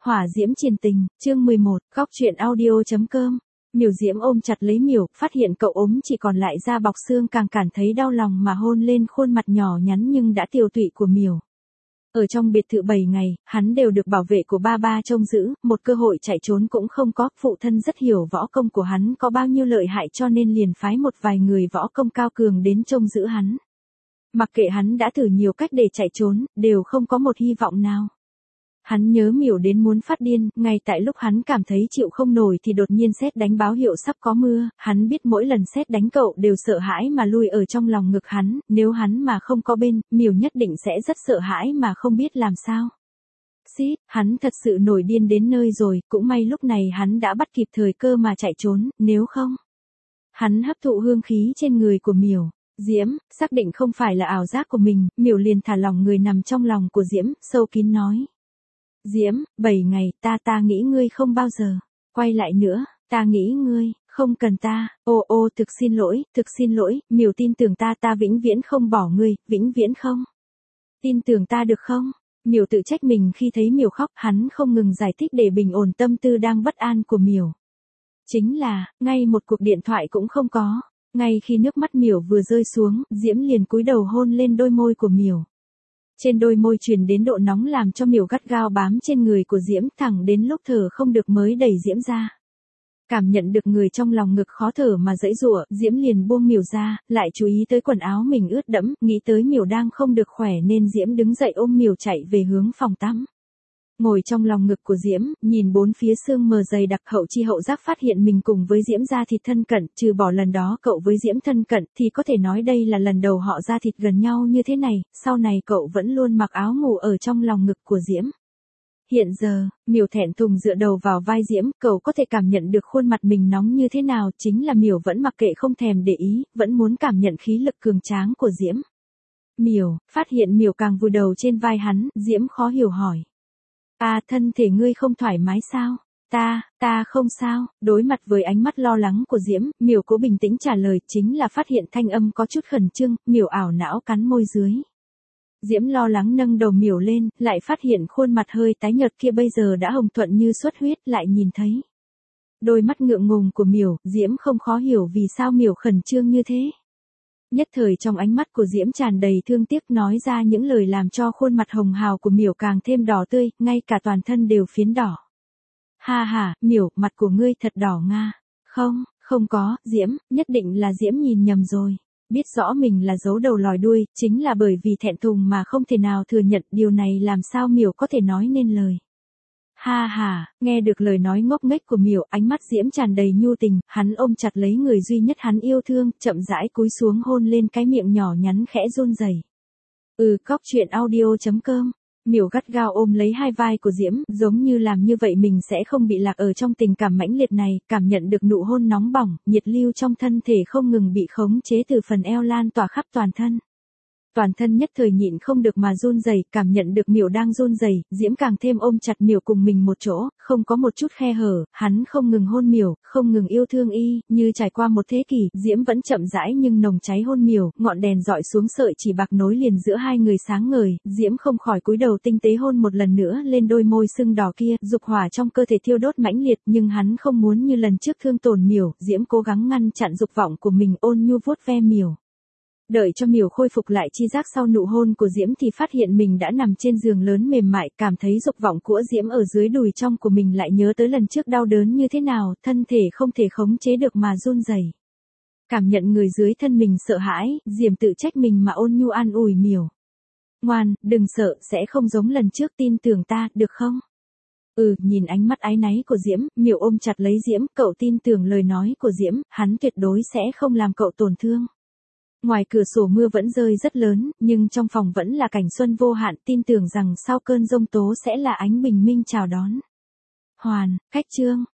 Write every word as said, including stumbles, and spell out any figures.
Hỏa diễm triền tình, chương mười một, góc truyện audio chấm com. Miểu Diễm ôm chặt lấy Miểu, phát hiện cậu ốm chỉ còn lại da bọc xương càng cảm thấy đau lòng mà hôn lên khuôn mặt nhỏ nhắn nhưng đã tiều tụy của Miểu. Ở trong biệt thự bảy ngày, hắn đều được bảo vệ của ba ba trông giữ, một cơ hội chạy trốn cũng không có, phụ thân rất hiểu võ công của hắn có bao nhiêu lợi hại cho nên liền phái một vài người võ công cao cường đến trông giữ hắn. Mặc kệ hắn đã thử nhiều cách để chạy trốn, đều không có một hy vọng nào. Hắn nhớ Miểu đến muốn phát điên, ngay tại lúc hắn cảm thấy chịu không nổi thì đột nhiên sét đánh báo hiệu sắp có mưa, hắn biết mỗi lần sét đánh cậu đều sợ hãi mà lui ở trong lòng ngực hắn, nếu hắn mà không có bên, Miểu nhất định sẽ rất sợ hãi mà không biết làm sao. Xít, hắn thật sự nổi điên đến nơi rồi, cũng may lúc này hắn đã bắt kịp thời cơ mà chạy trốn, nếu không. Hắn hấp thụ hương khí trên người của Miểu. Diễm, xác định không phải là ảo giác của mình, Miểu liền thả lỏng người nằm trong lòng của Diễm, sâu kín nói. Diễm, bảy ngày, ta ta nghĩ ngươi không bao giờ quay lại nữa, ta nghĩ ngươi không cần ta, ô ô thực xin lỗi, thực xin lỗi, Miểu tin tưởng ta ta vĩnh viễn không bỏ ngươi, vĩnh viễn không. Tin tưởng ta được không? Miểu tự trách mình khi thấy Miểu khóc, hắn không ngừng giải thích để bình ổn tâm tư đang bất an của Miểu. Chính là, ngay một cuộc điện thoại cũng không có, ngay khi nước mắt Miểu vừa rơi xuống, Diễm liền cúi đầu hôn lên đôi môi của Miểu. Trên đôi môi truyền đến độ nóng làm cho Miểu gắt gao bám trên người của Diễm thẳng đến lúc thở không được mới đẩy Diễm ra. Cảm nhận được người trong lòng ngực khó thở mà giãy giụa, Diễm liền buông Miểu ra, lại chú ý tới quần áo mình ướt đẫm, nghĩ tới Miểu đang không được khỏe nên Diễm đứng dậy ôm Miểu chạy về hướng phòng tắm. Ngồi trong lòng ngực của Diễm, nhìn bốn phía xương mờ dày đặc, hậu chi hậu giác phát hiện mình cùng với Diễm ra thịt thân cận, trừ bỏ lần đó cậu với Diễm thân cận thì có thể nói đây là lần đầu họ ra thịt gần nhau như thế này, sau này cậu vẫn luôn mặc áo ngủ ở trong lòng ngực của Diễm. Hiện giờ, Miểu thẹn thùng dựa đầu vào vai Diễm, cậu có thể cảm nhận được khuôn mặt mình nóng như thế nào, chính là Miểu vẫn mặc kệ không thèm để ý, vẫn muốn cảm nhận khí lực cường tráng của Diễm. Miểu, phát hiện Miểu càng vùi đầu trên vai hắn, Diễm khó hiểu hỏi. À, thân thể ngươi không thoải mái sao? Ta, ta không sao. Đối mặt với ánh mắt lo lắng của Diễm, Miểu cố bình tĩnh trả lời, chính là phát hiện thanh âm có chút khẩn trương, Miểu ảo não cắn môi dưới. Diễm lo lắng nâng đầu Miểu lên, lại phát hiện khuôn mặt hơi tái nhợt kia bây giờ đã hồng thuận như xuất huyết, lại nhìn thấy đôi mắt ngượng ngùng của Miểu, Diễm không khó hiểu vì sao Miểu khẩn trương như thế. Nhất thời trong ánh mắt của Diễm tràn đầy thương tiếc, nói ra những lời làm cho khuôn mặt hồng hào của Miểu càng thêm đỏ tươi, ngay cả toàn thân đều phiến đỏ. Ha ha, Miểu, mặt của ngươi thật đỏ nga. Không, không có, Diễm, nhất định là Diễm nhìn nhầm rồi. Biết rõ mình là giấu đầu lòi đuôi, chính là bởi vì thẹn thùng mà không thể nào thừa nhận, điều này làm sao Miểu có thể nói nên lời. Ha ha, nghe được lời nói ngốc nghếch của Miểu, ánh mắt Diễm tràn đầy nhu tình, hắn ôm chặt lấy người duy nhất hắn yêu thương, chậm rãi cúi xuống hôn lên cái miệng nhỏ nhắn khẽ run rẩy. Ừ, góc truyện audio chấm com. Miểu gắt gao ôm lấy hai vai của Diễm, giống như làm như vậy mình sẽ không bị lạc ở trong tình cảm mãnh liệt này, cảm nhận được nụ hôn nóng bỏng, nhiệt lưu trong thân thể không ngừng bị khống chế từ phần eo lan tỏa khắp toàn thân. Toàn thân nhất thời nhịn không được mà run rẩy, cảm nhận được Miểu đang run rẩy, Diễm càng thêm ôm chặt Miểu cùng mình một chỗ, không có một chút khe hở, hắn không ngừng hôn Miểu, không ngừng yêu thương y, như trải qua một thế kỷ, Diễm vẫn chậm rãi nhưng nồng cháy hôn Miểu, ngọn đèn dọi xuống sợi chỉ bạc nối liền giữa hai người sáng ngời, Diễm không khỏi cúi đầu tinh tế hôn một lần nữa lên đôi môi sưng đỏ kia, dục hỏa trong cơ thể thiêu đốt mãnh liệt, nhưng hắn không muốn như lần trước thương tổn Miểu, Diễm cố gắng ngăn chặn dục vọng của mình, ôn nhu vuốt ve Miểu. Đợi cho Miểu khôi phục lại chi giác sau nụ hôn của Diễm thì phát hiện mình đã nằm trên giường lớn mềm mại, cảm thấy dục vọng của Diễm ở dưới đùi trong của mình, lại nhớ tới lần trước đau đớn như thế nào, thân thể không thể khống chế được mà run rẩy. Cảm nhận người dưới thân mình sợ hãi, Diễm tự trách mình mà ôn nhu an ủi Miểu. Ngoan, đừng sợ, sẽ không giống lần trước, tin tưởng ta, được không? Ừ, nhìn ánh mắt áy náy của Diễm, Miểu ôm chặt lấy Diễm, cậu tin tưởng lời nói của Diễm, hắn tuyệt đối sẽ không làm cậu tổn thương. Ngoài cửa sổ mưa vẫn rơi rất lớn, nhưng trong phòng vẫn là cảnh xuân vô hạn, tin tưởng rằng sau cơn giông tố sẽ là ánh bình minh chào đón. Hoàn, cách chương.